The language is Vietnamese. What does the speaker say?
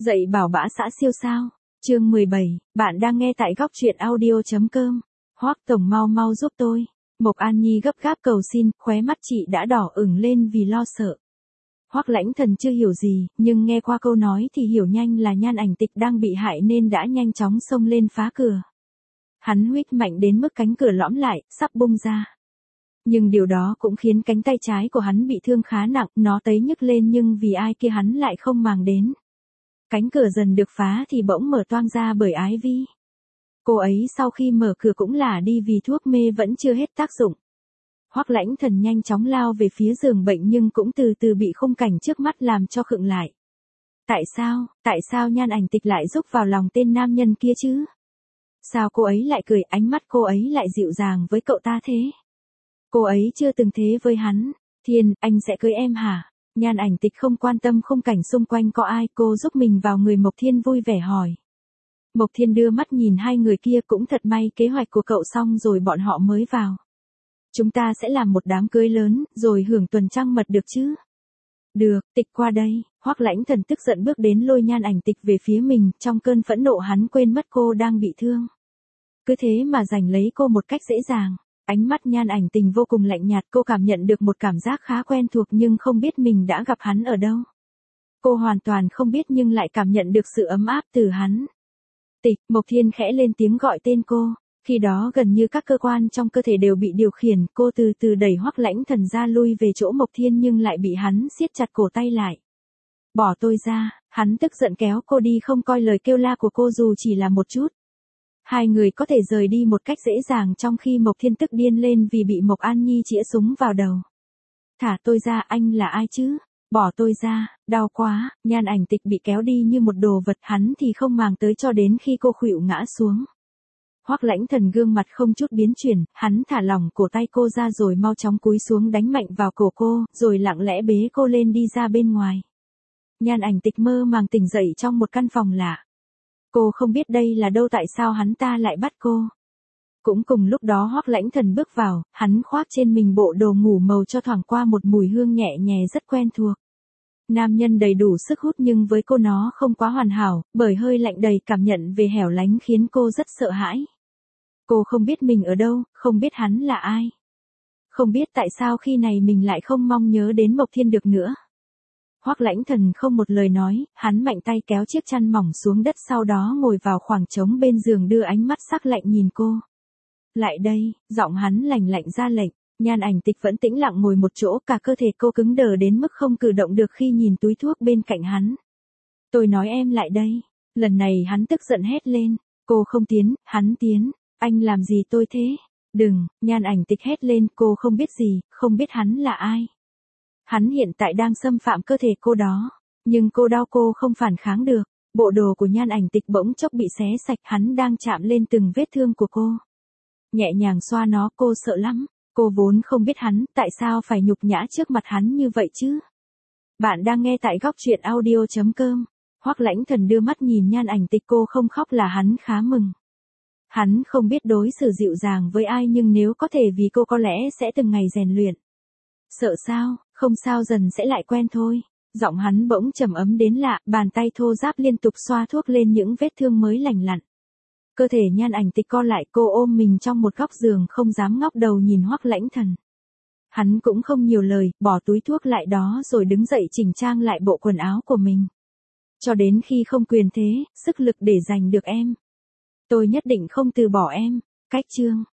Dạy bảo bã xã siêu sao. Chương 17, bạn đang nghe tại góc truyện audio.com. Hoắc tổng mau mau giúp tôi. Mộc An Nhi gấp gáp cầu xin, khóe mắt chị đã đỏ ửng lên vì lo sợ. Hoắc Lãnh Thần chưa hiểu gì, nhưng nghe qua câu nói thì hiểu nhanh là Nhan Ảnh Tịch đang bị hại nên đã nhanh chóng xông lên phá cửa. Hắn huých mạnh đến mức cánh cửa lõm lại, sắp bung ra. Nhưng điều đó cũng khiến cánh tay trái của hắn bị thương khá nặng, nó tấy nhức lên nhưng vì ai kia hắn lại không màng đến. Cánh cửa dần được phá thì bỗng mở toang ra bởi Ái Vi. Cô ấy sau khi mở cửa cũng lả đi vì thuốc mê vẫn chưa hết tác dụng. Hoắc Lãnh Thần nhanh chóng lao về phía giường bệnh nhưng cũng từ từ bị khung cảnh trước mắt làm cho khựng lại. Tại sao Nhan Ảnh Tịch lại rúc vào lòng tên nam nhân kia chứ? Sao cô ấy lại cười, ánh mắt cô ấy lại dịu dàng với cậu ta thế? Cô ấy chưa từng thế với hắn. Thiên, anh sẽ cưới em hả? Nhan Ảnh Tịch không quan tâm khung cảnh xung quanh có ai, cô giúp mình vào người Mộc Thiên vui vẻ hỏi. Mộc Thiên đưa mắt nhìn hai người kia, cũng thật may kế hoạch của cậu xong rồi bọn họ mới vào. Chúng ta sẽ làm một đám cưới lớn, rồi hưởng tuần trăng mật được chứ? Được, Tịch qua đây. Hoắc Lãnh Thần tức giận bước đến lôi Nhan Ảnh Tịch về phía mình, trong cơn phẫn nộ hắn quên mất cô đang bị thương. Cứ thế mà giành lấy cô một cách dễ dàng. Ánh mắt Nhan Ảnh Tình vô cùng lạnh nhạt, cô cảm nhận được một cảm giác khá quen thuộc nhưng không biết mình đã gặp hắn ở đâu. Cô hoàn toàn không biết nhưng lại cảm nhận được sự ấm áp từ hắn. Tịch, Mộc Thiên khẽ lên tiếng gọi tên cô. Khi đó gần như các cơ quan trong cơ thể đều bị điều khiển, cô từ từ đẩy Hoắc Lãnh Thần ra lui về chỗ Mộc Thiên nhưng lại bị hắn siết chặt cổ tay lại. Bỏ tôi ra, hắn tức giận kéo cô đi không coi lời kêu la của cô dù chỉ là một chút. Hai người có thể rời đi một cách dễ dàng trong khi Mộc Thiên tức điên lên vì bị Mộc An Nhi chĩa súng vào đầu. Thả tôi ra, anh là ai chứ? Bỏ tôi ra, đau quá. Nhan Ảnh Tịch bị kéo đi như một đồ vật, hắn thì không màng tới cho đến khi cô khuỵu ngã xuống. Hoắc Lãnh Thần gương mặt không chút biến chuyển, hắn thả lỏng cổ tay cô ra rồi mau chóng cúi xuống đánh mạnh vào cổ cô, rồi lặng lẽ bế cô lên đi ra bên ngoài. Nhan Ảnh Tịch mơ màng tỉnh dậy trong một căn phòng lạ. Cô không biết đây là đâu, tại sao hắn ta lại bắt cô. Cũng cùng lúc đó Hoắc Lãnh Thần bước vào, hắn khoác trên mình bộ đồ ngủ màu cho thoảng qua một mùi hương nhẹ nhẹ rất quen thuộc. Nam nhân đầy đủ sức hút nhưng với cô nó không quá hoàn hảo, bởi hơi lạnh đầy cảm nhận về hẻo lánh khiến cô rất sợ hãi. Cô không biết mình ở đâu, không biết hắn là ai. Không biết tại sao khi này mình lại không mong nhớ đến Mộc Thiên được nữa. Hoắc Lãnh Thần không một lời nói, hắn mạnh tay kéo chiếc chăn mỏng xuống đất sau đó ngồi vào khoảng trống bên giường đưa ánh mắt sắc lạnh nhìn cô. Lại đây, giọng hắn lạnh lạnh ra lệnh. Nhan Ảnh Tịch vẫn tĩnh lặng ngồi một chỗ, cả cơ thể cô cứng đờ đến mức không cử động được khi nhìn túi thuốc bên cạnh hắn. Tôi nói em lại đây. Lần này hắn tức giận hét lên. Cô không tiến, hắn tiến. Anh làm gì tôi thế? Đừng, Nhan Ảnh Tịch hét lên, cô không biết gì, không biết hắn là ai. Hắn hiện tại đang xâm phạm cơ thể cô đó. Nhưng cô đau, cô không phản kháng được. Bộ đồ của Nhan Ảnh Tịch bỗng chốc bị xé sạch, hắn đang chạm lên từng vết thương của cô. Nhẹ nhàng xoa nó, cô sợ lắm. Cô vốn không biết hắn, tại sao phải nhục nhã trước mặt hắn như vậy chứ? Bạn đang nghe tại góc truyện audio.com. Hoắc Lãnh Thần đưa mắt nhìn Nhan Ảnh Tịch, cô không khóc là hắn khá mừng. Hắn không biết đối xử dịu dàng với ai nhưng nếu có thể vì cô có lẽ sẽ từng ngày rèn luyện. Sợ sao, không sao, dần sẽ lại quen thôi. Giọng hắn bỗng trầm ấm đến lạ, bàn tay thô ráp liên tục xoa thuốc lên những vết thương mới lành lặn. Cơ thể Nhan Ảnh Tịch co lại, cô ôm mình trong một góc giường không dám ngóc đầu nhìn Hoắc Lãnh Thần. Hắn cũng không nhiều lời, bỏ túi thuốc lại đó rồi đứng dậy chỉnh trang lại bộ quần áo của mình. Cho đến khi không quyền thế, sức lực để giành được em. Tôi nhất định không từ bỏ em. Cách chương.